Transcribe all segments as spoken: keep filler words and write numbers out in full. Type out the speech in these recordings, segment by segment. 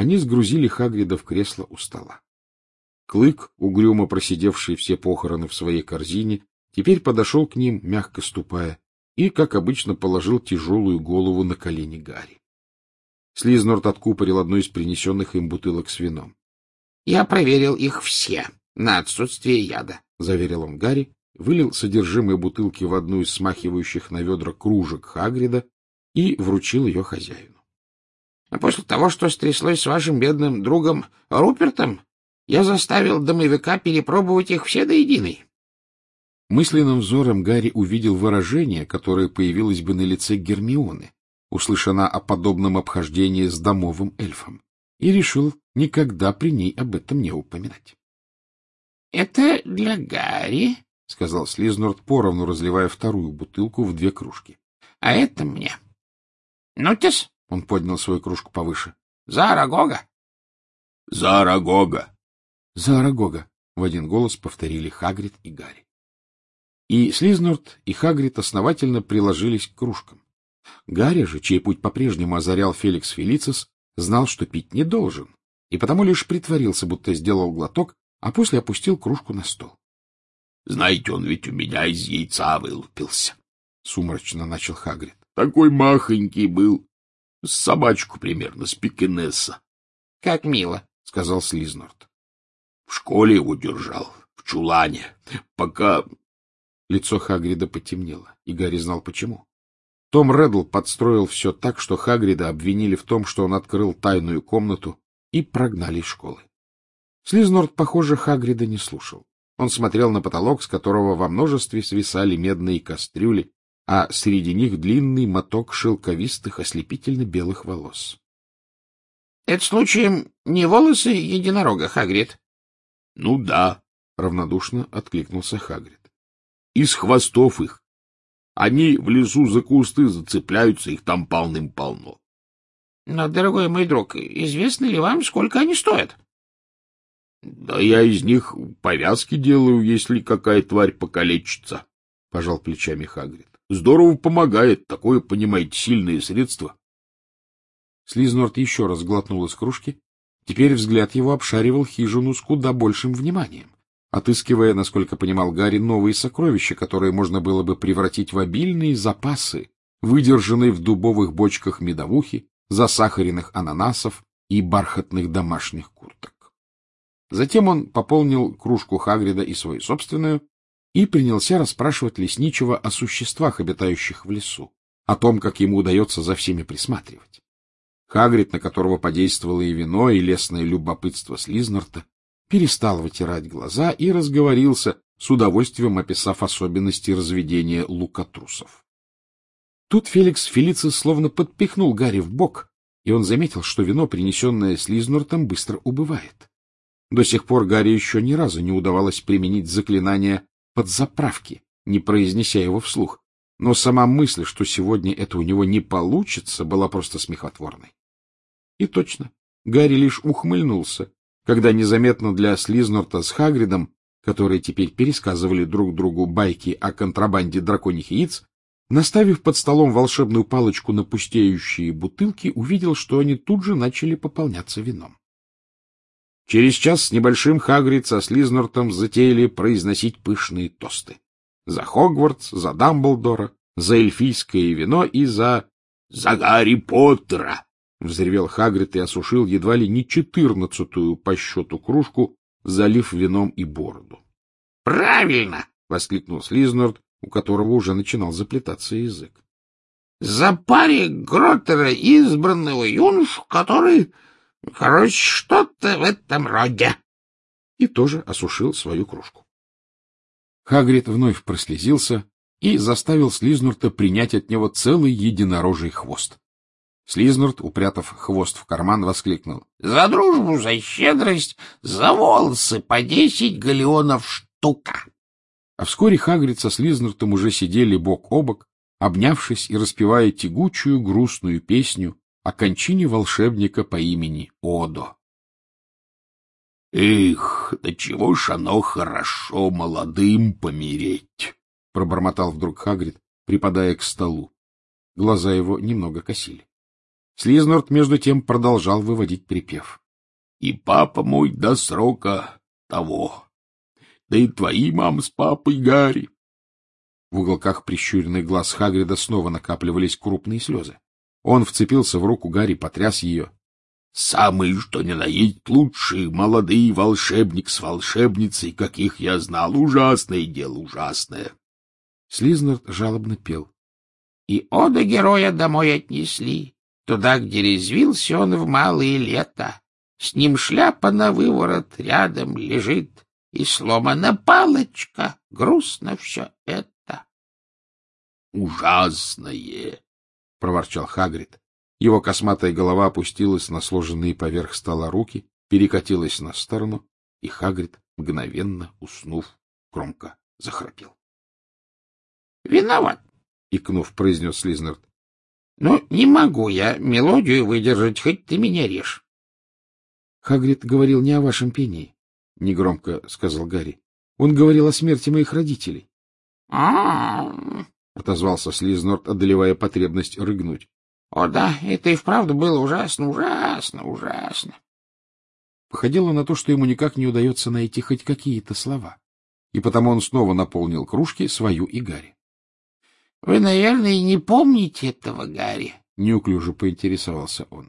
они сгрузили Хагрида в кресло у стола. Клык, угрюмо просидевший все похороны в своей корзине, теперь подошел к ним, мягко ступая, и, как обычно, положил тяжелую голову на колени Гарри. Слизнорт откупорил одну из принесенных им бутылок с вином. — Я проверил их все на отсутствие яда, — заверил он Гарри, вылил содержимое бутылки в одну из смахивающих на ведра кружек Хагрида и вручил ее хозяину. — А после того, что стряслось с вашим бедным другом Рупертом, я заставил домовика перепробовать их все до единой. Мысленным взором Гарри увидел выражение, которое появилось бы на лице Гермионы, услышана о подобном обхождении с домовым эльфом, и решил никогда при ней об этом не упоминать. — Это для Гарри, — сказал Слизнорт, поровну разливая вторую бутылку в две кружки. — А это мне. — Ну-тес, — он поднял свою кружку повыше, — за Арагога. — За Арагога. — За Арагога, — в один голос повторили Хагрид и Гарри. И Слизнорт, и Хагрид основательно приложились к кружкам. Гарри же, чей путь по-прежнему озарял Феликс Фелицис, знал, что пить не должен, и потому лишь притворился, будто сделал глоток, а после опустил кружку на стол. — Знаете, он ведь у меня из яйца вылупился, — сумрачно начал Хагрид. — Такой махонький был, с собачку примерно, с пекинеса. — Как мило, — сказал Слизнорт. — В школе его держал, в чулане, пока... Лицо Хагрида потемнело, и Гарри знал почему. Том Реддл подстроил все так, что Хагрида обвинили в том, что он открыл тайную комнату, и прогнали из школы. Слизнорт, похоже, Хагрида не слушал. Он смотрел на потолок, с которого во множестве свисали медные кастрюли, а среди них длинный моток шелковистых ослепительно-белых волос. — Это случаем не волосы единорога, Хагрид? — Ну да, — равнодушно откликнулся Хагрид. — Из хвостов их. Они в лесу за кусты зацепляются, их там полным-полно. — Но, дорогой мой друг, известно ли вам, сколько они стоят? — Да я из них повязки делаю, если какая тварь покалечится, — пожал плечами Хагрид. — Здорово помогает, такое, понимаете, сильное средство. Слизнорт еще раз глотнул из кружки. Теперь взгляд его обшаривал хижину с куда большим вниманием, отыскивая, насколько понимал Гарри, новые сокровища, которые можно было бы превратить в обильные запасы, выдержанные в дубовых бочках медовухи, засахаренных ананасов и бархатных домашних курток. Затем он пополнил кружку Хагрида и свою собственную и принялся расспрашивать лесничего о существах, обитающих в лесу, о том, как ему удается за всеми присматривать. Хагрид, на которого подействовало и вино, и лесное любопытство Слизнорта, перестал вытирать глаза и разговорился, с удовольствием описав особенности разведения лукотрусов. Тут Феликс Фелицис словно подпихнул Гарри в бок, и он заметил, что вино, принесенное Слизнортом, быстро убывает. До сих пор Гарри еще ни разу не удавалось применить заклинание подзаправки, не произнеся его вслух, но сама мысль, что сегодня это у него не получится, была просто смехотворной. И точно, Гарри лишь ухмыльнулся, когда незаметно для Слизнорта с Хагридом, которые теперь пересказывали друг другу байки о контрабанде драконьих яиц, наставив под столом волшебную палочку на пустеющие бутылки, увидел, что они тут же начали пополняться вином. Через час с небольшим Хагрид со Слизнортом затеяли произносить пышные тосты. За Хогвартс, за Дамблдора, за эльфийское вино и за... — За Гарри Поттера! — взревел Хагрид и осушил едва ли не четырнадцатую по счету кружку, залив вином и бороду. — Правильно! — воскликнул Слизнорт, у которого уже начинал заплетаться язык. — За паре Гроттера избранного юношу, который... Короче, что-то в этом роде. И тоже осушил свою кружку. Хагрид вновь прослезился и заставил Слизнорта принять от него целый единорожий хвост. Слизнорт, упрятав хвост в карман, воскликнул: — За дружбу, за щедрость, за волосы по десять галеонов штука! А вскоре Хагрид со Слизнортом уже сидели бок о бок, обнявшись и распевая тягучую грустную песню о кончине волшебника по имени Одо. — Эх, да чего ж оно хорошо молодым помереть! — пробормотал вдруг Хагрид, припадая к столу. Глаза его немного косили. Слизнорд, между тем, продолжал выводить припев. — И папа мой до срока того, да и твои мам с папой, Гарри. В уголках прищуренных глаз Хагрида снова накапливались крупные слезы. Он вцепился в руку Гарри, потряс ее. — Самый, что ни на есть, лучший молодый волшебник с волшебницей, каких я знал. Ужасное дело, ужасное. Слизнорд жалобно пел. — И ода героя домой отнесли, туда, где резвился он в малые лета. С ним шляпа на выворот рядом лежит, и сломана палочка, грустно все это. — Ужасное! — проворчал Хагрид. Его косматая голова опустилась на сложенные поверх стола руки, перекатилась на сторону, и Хагрид, мгновенно уснув, громко захрапел. — Виноват, — икнув, произнес Слизнорд. — Но не могу я мелодию выдержать, хоть ты меня режь. — Хагрид говорил не о вашем пении, — негромко сказал Гарри. — Он говорил о смерти моих родителей. — А-а-а! — отозвался Слизнорд, одолевая потребность рыгнуть. — О да, это и вправду было ужасно, ужасно, ужасно. Походило на то, что ему никак не удается найти хоть какие-то слова, и потому он снова наполнил кружки свою и Гарри. — Вы, наверное, не помните этого, Гарри? — неуклюже поинтересовался он.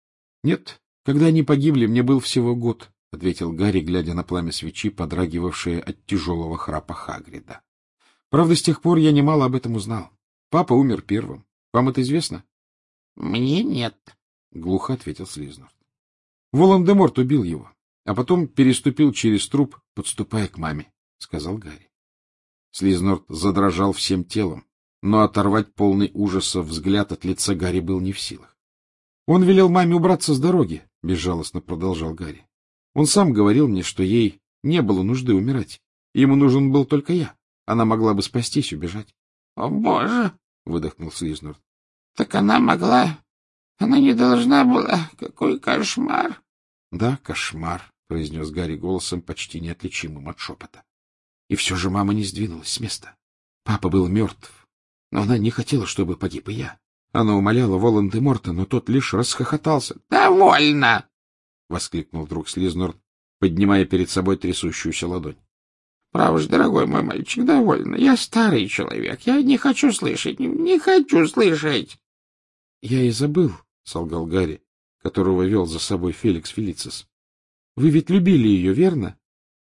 — Нет, когда они погибли, мне был всего год, — ответил Гарри, глядя на пламя свечи, подрагивавшее от тяжелого храпа Хагрида. — Правда, с тех пор я немало об этом узнал. Папа умер первым. Вам это известно? — Мне нет, — глухо ответил Слизнорд. — Волан-де-Морт убил его, а потом переступил через труп, подступая к маме, — сказал Гарри. Слизнорд задрожал всем телом, но оторвать полный ужаса взгляд от лица Гарри был не в силах. — Он велел маме убраться с дороги, — безжалостно продолжал Гарри. Он сам говорил мне, что ей не было нужды умирать. Ему нужен был только я. Она могла бы спастись, убежать. — О, Боже! — выдохнул Слизнорд. — Так она могла... Она не должна была... Какой кошмар! — Да, кошмар, — произнес Гарри голосом, почти неотличимым от шепота. И все же мама не сдвинулась с места. Папа был мертв, но она не хотела, чтобы погиб и я. Она умоляла Волан-де-Морта, но тот лишь расхохотался. — Довольно! — воскликнул вдруг Слизнорд, поднимая перед собой трясущуюся ладонь. — Право же, дорогой мой мальчик, довольно. Я старый человек. Я не хочу слышать, не, не хочу слышать. — Я и забыл, — солгал Гарри, которого вел за собой Феликс Фелицис. — Вы ведь любили ее, верно?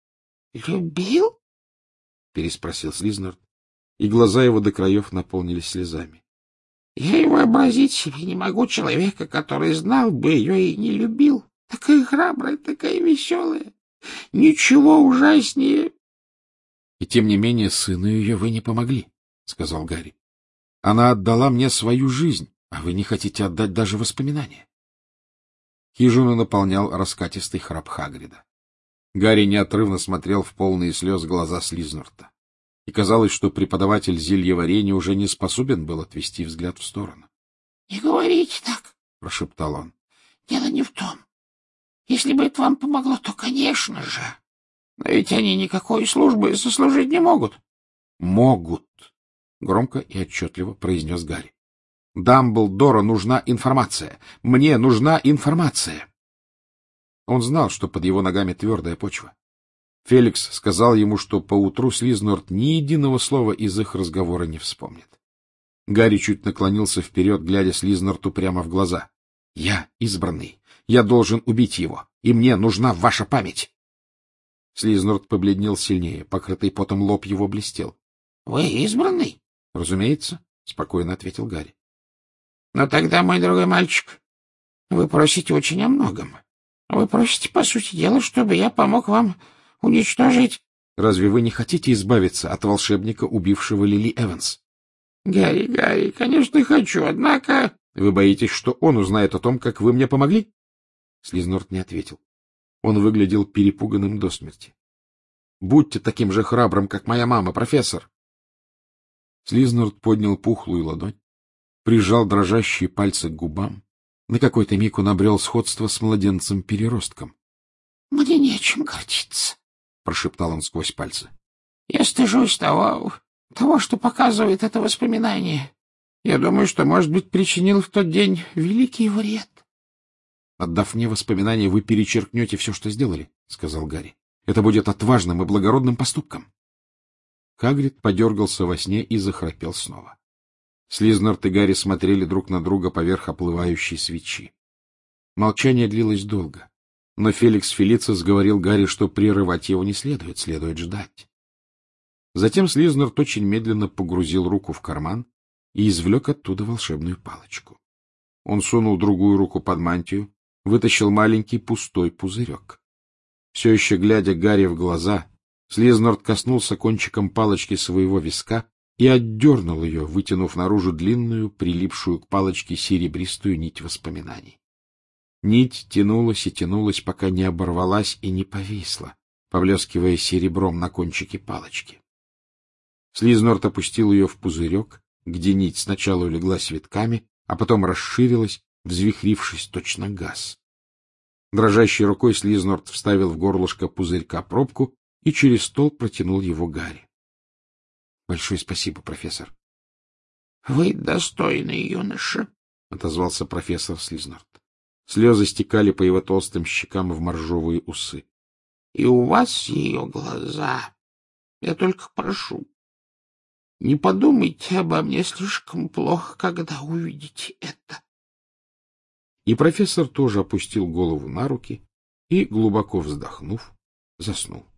— Любил? — переспросил Слизнорд, и глаза его до краев наполнились слезами. — Я и вообразить себе не могу человека, который знал бы ее и не любил. Такая храбрая, такая веселая. Ничего ужаснее. — И тем не менее сыну ее вы не помогли, — сказал Гарри. — Она отдала мне свою жизнь, а вы не хотите отдать даже воспоминания. Хижину наполнял раскатистый храп Хагрида. Гарри неотрывно смотрел в полные слез глаза Слизнорда. И казалось, что преподаватель зельеварения уже не способен был отвести взгляд в сторону. — Не говорите так, — прошептал он. — Дело не в том. Если бы это вам помогло, то, конечно же. Но ведь они никакой службы сослужить не могут. — Могут, — громко и отчетливо произнес Гарри. — Дамблдору нужна информация. Мне нужна информация. Он знал, что под его ногами твердая почва. Феликс сказал ему, что поутру Слизнорд ни единого слова из их разговора не вспомнит. Гарри чуть наклонился вперед, глядя Слизнорду прямо в глаза. — Я избранный. Я должен убить его, и мне нужна ваша память. Слизнорд побледнел сильнее, покрытый потом лоб его блестел. — Вы избранный? — Разумеется, — спокойно ответил Гарри. — Но тогда, мой дорогой мальчик, вы просите очень о многом. Вы просите, по сути дела, чтобы я помог вам уничтожить... — Разве вы не хотите избавиться от волшебника, убившего Лили Эванс? — Гарри, Гарри, конечно, хочу, однако... — Вы боитесь, что он узнает о том, как вы мне помогли? Слизнорд не ответил. Он выглядел перепуганным до смерти. — Будьте таким же храбрым, как моя мама, профессор. Слизнорд поднял пухлую ладонь, прижал дрожащие пальцы к губам. На какой-то миг он обрел сходство с младенцем-переростком. — Мне нечем гордиться, — прошептал он сквозь пальцы. — Я стыжусь того, того, что показывает это воспоминание. Я думаю, что, может быть, причинил в тот день великий вред. — Отдав мне воспоминания, вы перечеркнете все, что сделали, — сказал Гарри. — Это будет отважным и благородным поступком. Хагрид подергался во сне и захрапел снова. Слизнорт и Гарри смотрели друг на друга поверх оплывающей свечи. Молчание длилось долго, но Феликс Фелицис говорил Гарри, что прерывать его не следует, следует ждать. Затем Слизнорт очень медленно погрузил руку в карман и извлек оттуда волшебную палочку. Он сунул другую руку под мантию, вытащил маленький пустой пузырек. Все еще глядя Гарри в глаза, Слизнорт коснулся кончиком палочки своего виска и отдернул ее, вытянув наружу длинную, прилипшую к палочке серебристую нить воспоминаний. Нить тянулась и тянулась, пока не оборвалась и не повисла, поблескивая серебром на кончике палочки. Слизнорт опустил ее в пузырек, где нить сначала улеглась витками, а потом расширилась, взвихрившись точно газ. Дрожащей рукой Слизнорт вставил в горлышко пузырька пробку и через стол протянул его Гарри. — Большое спасибо, профессор. — Вы достойный юноша, — отозвался профессор Слизнорт. Слезы стекали по его толстым щекам в моржовые усы. — И у вас ее глаза. Я только прошу, не подумайте обо мне слишком плохо, когда увидите это. И профессор тоже опустил голову на руки и, глубоко вздохнув, заснул.